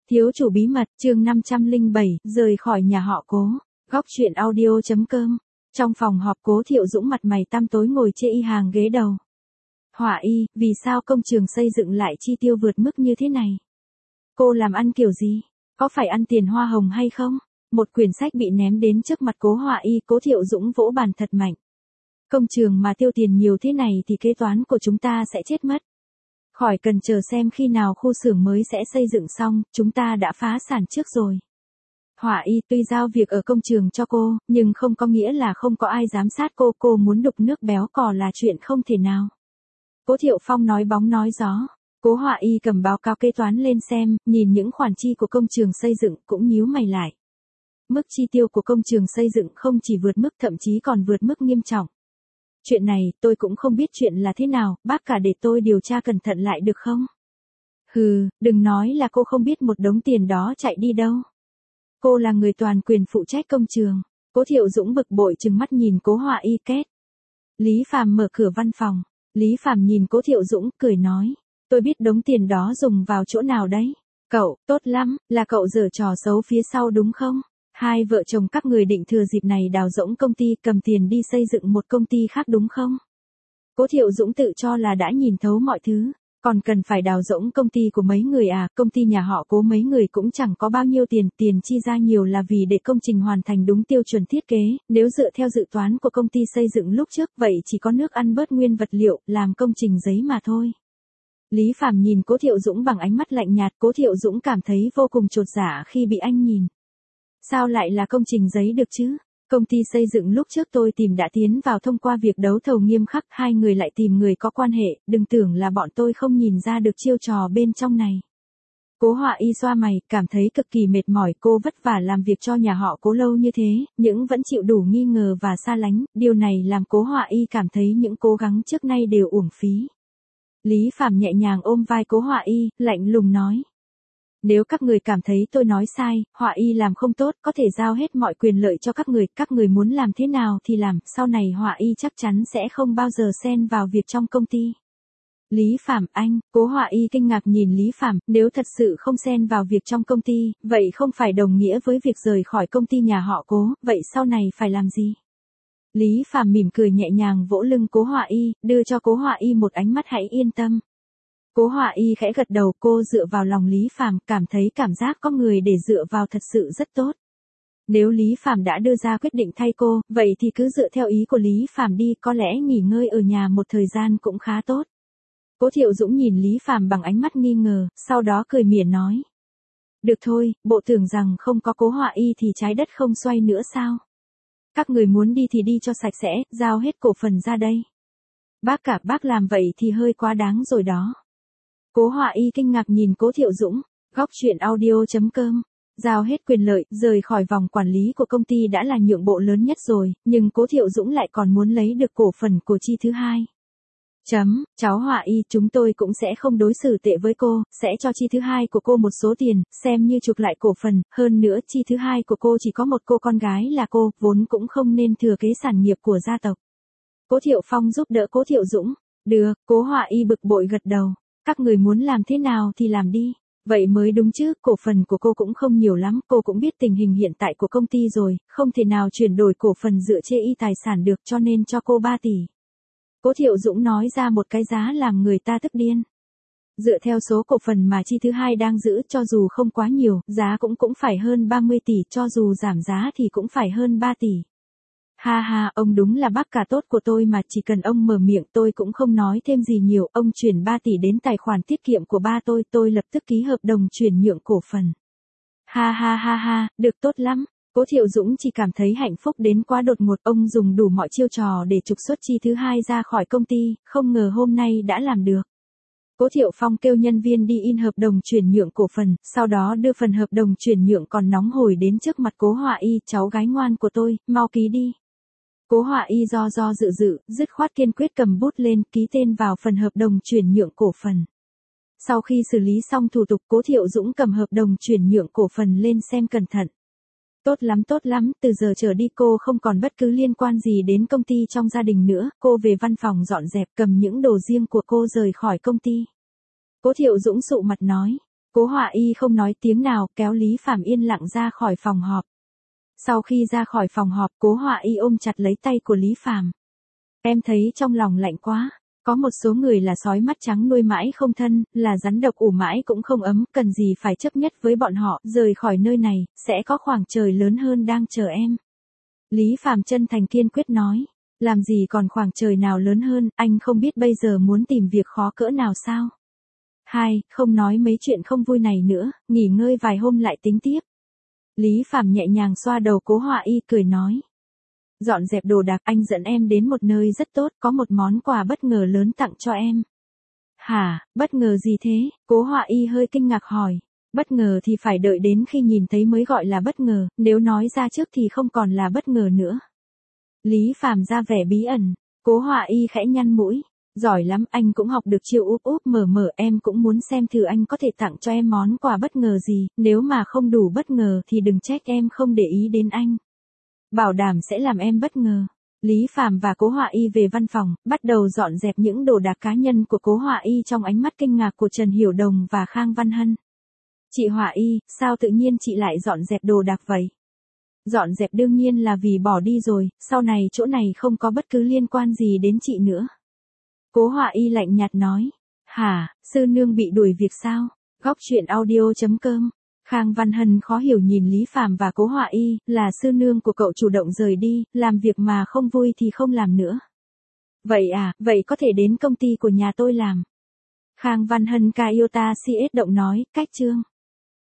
Thiếu chủ bí mật, chương 507, rời khỏi nhà họ Cố. Góc truyện audio.com. Trong phòng họp, Cố Thiệu Dũng mặt mày tăm tối ngồi chê y hàng ghế đầu. Họa y, vì sao công trường xây dựng lại chi tiêu vượt mức như thế này? Cô làm ăn kiểu gì? Có phải ăn tiền hoa hồng hay không? Một quyển sách bị ném đến trước mặt Cố Họa y, Cố Thiệu Dũng vỗ bàn thật mạnh. Công trường mà tiêu tiền nhiều thế này thì kế toán của chúng ta sẽ chết mất. Khỏi cần chờ xem khi nào khu xưởng mới sẽ xây dựng xong, chúng ta đã phá sản trước rồi. Họa y, tuy giao việc ở công trường cho cô, nhưng không có nghĩa là không có ai giám sát cô muốn đục nước béo cò là chuyện không thể nào. Cố Thiệu Phong nói bóng nói gió. Cố Họa y cầm báo cáo kế toán lên xem, nhìn những khoản chi của công trường xây dựng cũng nhíu mày lại. Mức chi tiêu của công trường xây dựng không chỉ vượt mức, thậm chí còn vượt mức nghiêm trọng. Chuyện này, tôi cũng không biết chuyện là thế nào, bác cả để tôi điều tra cẩn thận lại được không? Hừ, đừng nói là cô không biết một đống tiền đó chạy đi đâu. Cô là người toàn quyền phụ trách công trường. Cố Thiệu Dũng bực bội trừng mắt nhìn Cố Họa y két. Lý Phàm mở cửa văn phòng. Lý Phàm nhìn Cố Thiệu Dũng, cười nói. Tôi biết đống tiền đó dùng vào chỗ nào đấy. Cậu, tốt lắm, là cậu giở trò xấu phía sau đúng không? Hai vợ chồng các người định thừa dịp này đào rỗng công ty, cầm tiền đi xây dựng một công ty khác đúng không? Cố Thiệu Dũng tự cho là đã nhìn thấu mọi thứ. Còn cần phải đào rỗng công ty của mấy người à? Công ty nhà họ Cố mấy người cũng chẳng có bao nhiêu tiền chi ra nhiều là vì để công trình hoàn thành đúng tiêu chuẩn thiết kế. Nếu dựa theo dự toán của công ty xây dựng lúc trước, vậy chỉ có nước ăn bớt nguyên vật liệu, làm công trình giấy mà thôi. Lý Phàm nhìn Cố Thiệu Dũng bằng ánh mắt lạnh nhạt. Cố Thiệu Dũng cảm thấy vô cùng chột dạ khi bị anh nhìn. Sao lại là công trình giấy được chứ? Công ty xây dựng lúc trước tôi tìm đã tiến vào thông qua việc đấu thầu nghiêm khắc, hai người lại tìm người có quan hệ, đừng tưởng là bọn tôi không nhìn ra được chiêu trò bên trong này. Cố Họa y xoa mày, cảm thấy cực kỳ mệt mỏi, cô vất vả làm việc cho nhà họ Cố lâu như thế, nhưng vẫn chịu đủ nghi ngờ và xa lánh, điều này làm Cố Họa y cảm thấy những cố gắng trước nay đều uổng phí. Lý Phàm nhẹ nhàng ôm vai Cố Họa y, lạnh lùng nói. Nếu các người cảm thấy tôi nói sai, Họa y làm không tốt, có thể giao hết mọi quyền lợi cho các người muốn làm thế nào thì làm, sau này Họa y chắc chắn sẽ không bao giờ xen vào việc trong công ty. Lý Phàm, anh, Cố Họa y kinh ngạc nhìn Lý Phàm, nếu thật sự không xen vào việc trong công ty, vậy không phải đồng nghĩa với việc rời khỏi công ty nhà họ Cố, vậy sau này phải làm gì? Lý Phàm mỉm cười nhẹ nhàng vỗ lưng Cố Họa y, đưa cho Cố Họa y một ánh mắt hãy yên tâm. Cố Họa y khẽ gật đầu, cô dựa vào lòng Lý Phàm, cảm thấy cảm giác có người để dựa vào thật sự rất tốt. Nếu Lý Phàm đã đưa ra quyết định thay cô, vậy thì cứ dựa theo ý của Lý Phàm đi, có lẽ nghỉ ngơi ở nhà một thời gian cũng khá tốt. Cố Thiệu Dũng nhìn Lý Phàm bằng ánh mắt nghi ngờ, sau đó cười mỉa nói. Được thôi, bộ tưởng rằng không có Cố Họa y thì trái đất không xoay nữa sao? Các người muốn đi thì đi cho sạch sẽ, giao hết cổ phần ra đây. Bác làm vậy thì hơi quá đáng rồi đó. Cố Họa y kinh ngạc nhìn Cố Thiệu Dũng. Góc truyện audio.com. Giao hết quyền lợi, rời khỏi vòng quản lý của công ty đã là nhượng bộ lớn nhất rồi, nhưng Cố Thiệu Dũng lại còn muốn lấy được cổ phần của chi thứ hai. Cháu Họa y, chúng tôi cũng sẽ không đối xử tệ với cô, sẽ cho chi thứ hai của cô một số tiền, xem như chuộc lại cổ phần, hơn nữa chi thứ hai của cô chỉ có một cô con gái là cô, vốn cũng không nên thừa kế sản nghiệp của gia tộc. Cố Thiệu Phong giúp đỡ Cố Thiệu Dũng. Được, Cố Họa y bực bội gật đầu. Các người muốn làm thế nào thì làm đi. Vậy mới đúng chứ, cổ phần của cô cũng không nhiều lắm, cô cũng biết tình hình hiện tại của công ty rồi, không thể nào chuyển đổi cổ phần dựa trên tài sản được, cho nên cho cô 3 tỷ. Cố Thiệu Dũng nói ra một cái giá làm người ta tức điên. Dựa theo số cổ phần mà chi thứ hai đang giữ, cho dù không quá nhiều, giá cũng phải hơn 30 tỷ, cho dù giảm giá thì cũng phải hơn 3 tỷ. Ha ha, ông đúng là bác cả tốt của tôi mà, chỉ cần ông mở miệng tôi cũng không nói thêm gì nhiều, ông chuyển 3 tỷ đến tài khoản tiết kiệm của ba tôi lập tức ký hợp đồng chuyển nhượng cổ phần. Ha ha ha ha, được tốt lắm. Cố Thiệu Dũng chỉ cảm thấy hạnh phúc đến quá đột ngột, ông dùng đủ mọi chiêu trò để trục xuất chi thứ hai ra khỏi công ty, không ngờ hôm nay đã làm được. Cố Thiệu Phong kêu nhân viên đi in hợp đồng chuyển nhượng cổ phần, sau đó đưa phần hợp đồng chuyển nhượng còn nóng hổi đến trước mặt Cố Họa y, cháu gái ngoan của tôi, mau ký đi. Cố Họa y do dự, dứt khoát kiên quyết cầm bút lên, ký tên vào phần hợp đồng chuyển nhượng cổ phần. Sau khi xử lý xong thủ tục, Cố Thiệu Dũng cầm hợp đồng chuyển nhượng cổ phần lên xem cẩn thận. Tốt lắm, từ giờ trở đi cô không còn bất cứ liên quan gì đến công ty trong gia đình nữa, cô về văn phòng dọn dẹp, cầm những đồ riêng của cô rời khỏi công ty. Cố Thiệu Dũng sụ mặt nói. Cố Họa Y không nói tiếng nào, kéo Lý Phàm yên lặng ra khỏi phòng họp. Sau khi ra khỏi phòng họp, Cố Họa Y ôm chặt lấy tay của Lý Phàm. Em thấy trong lòng lạnh quá. Có một số người là sói mắt trắng nuôi mãi không thân, là rắn độc ủ mãi cũng không ấm, cần gì phải chấp nhất với bọn họ, rời khỏi nơi này, sẽ có khoảng trời lớn hơn đang chờ em. Lý Phàm chân thành kiên quyết nói, làm gì còn khoảng trời nào lớn hơn, anh không biết bây giờ muốn tìm việc khó cỡ nào sao. Không nói mấy chuyện không vui này nữa, nghỉ ngơi vài hôm lại tính tiếp. Lý Phàm nhẹ nhàng xoa đầu Cố Họa Y cười nói. Dọn dẹp đồ đạc, anh dẫn em đến một nơi rất tốt, có một món quà bất ngờ lớn tặng cho em. Hả, bất ngờ gì thế? Cố Họa Y hơi kinh ngạc hỏi. Bất ngờ thì phải đợi đến khi nhìn thấy mới gọi là bất ngờ, nếu nói ra trước thì không còn là bất ngờ nữa. Lý Phàm ra vẻ bí ẩn, Cố Họa Y khẽ nhăn mũi. Giỏi lắm, anh cũng học được chiêu úp úp mở mở, em cũng muốn xem thử anh có thể tặng cho em món quà bất ngờ gì, nếu mà không đủ bất ngờ thì đừng trách em không để ý đến anh. Bảo đảm sẽ làm em bất ngờ. Lý Phàm và Cố Họa Y về văn phòng, bắt đầu dọn dẹp những đồ đạc cá nhân của Cố Họa Y trong ánh mắt kinh ngạc của Trần Hiểu Đồng và Khang Văn Hân. Chị Họa Y, sao tự nhiên chị lại dọn dẹp đồ đạc vậy? Dọn dẹp đương nhiên là vì bỏ đi rồi, sau này chỗ này không có bất cứ liên quan gì đến chị nữa. Cố Họa Y lạnh nhạt nói. Hả, sư nương bị đuổi việc sao? Góc truyện audio.com. Khang Văn Hân khó hiểu nhìn Lý Phàm và Cố Họa Y, là sư nương của cậu chủ động rời đi, làm việc mà không vui thì không làm nữa. Vậy à, vậy có thể đến công ty của nhà tôi làm. Khang Văn Hân Kayota CS động nói, cách chương.